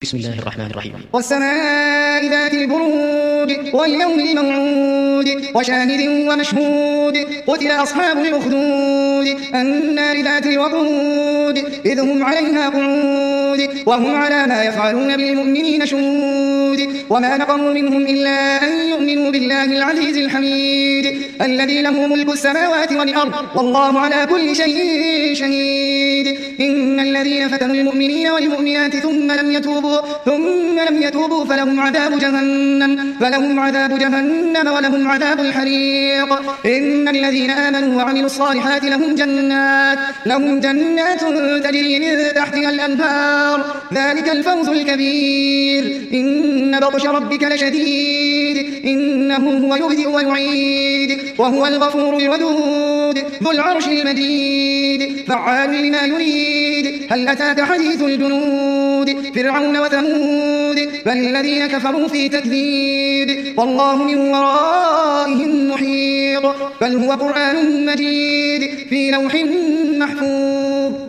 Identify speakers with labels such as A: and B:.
A: بسم الله الرحمن الرحيم.
B: والسماء ذات البروج واليوم الموعود وشاهد ومشهود قتل أصحاب الأخدود النار ذات الوقود إذ هم عليها قعود وهم على ما يفعلون بالمؤمنين شهود وما نقموا منهم إلا أن يؤمنوا بالله العزيز الحميد الذي له ملك السماوات والأرض والله على كل شيء شهيد إن الذين فتنوا المؤمنين والمؤمنات ثم لم يتوبوا فلهم عذاب جهنم ولهم عذاب الحريق إن الذين آمنوا وعملوا الصالحات لهم جنات تجري من تحتها الأنهار ذلك الفوز الكبير إن بطش ربك لشديد إنه هو يبدئ ويعيد وهو الغفور الودود ذو العرش المجيد فعال لما يريد هل أتاك حديث الجنود فرعون وثمود بل الذين كفروا في تكذيب والله من ورائهم محيط بل هو قرآن مجيد في لوح محفوظ.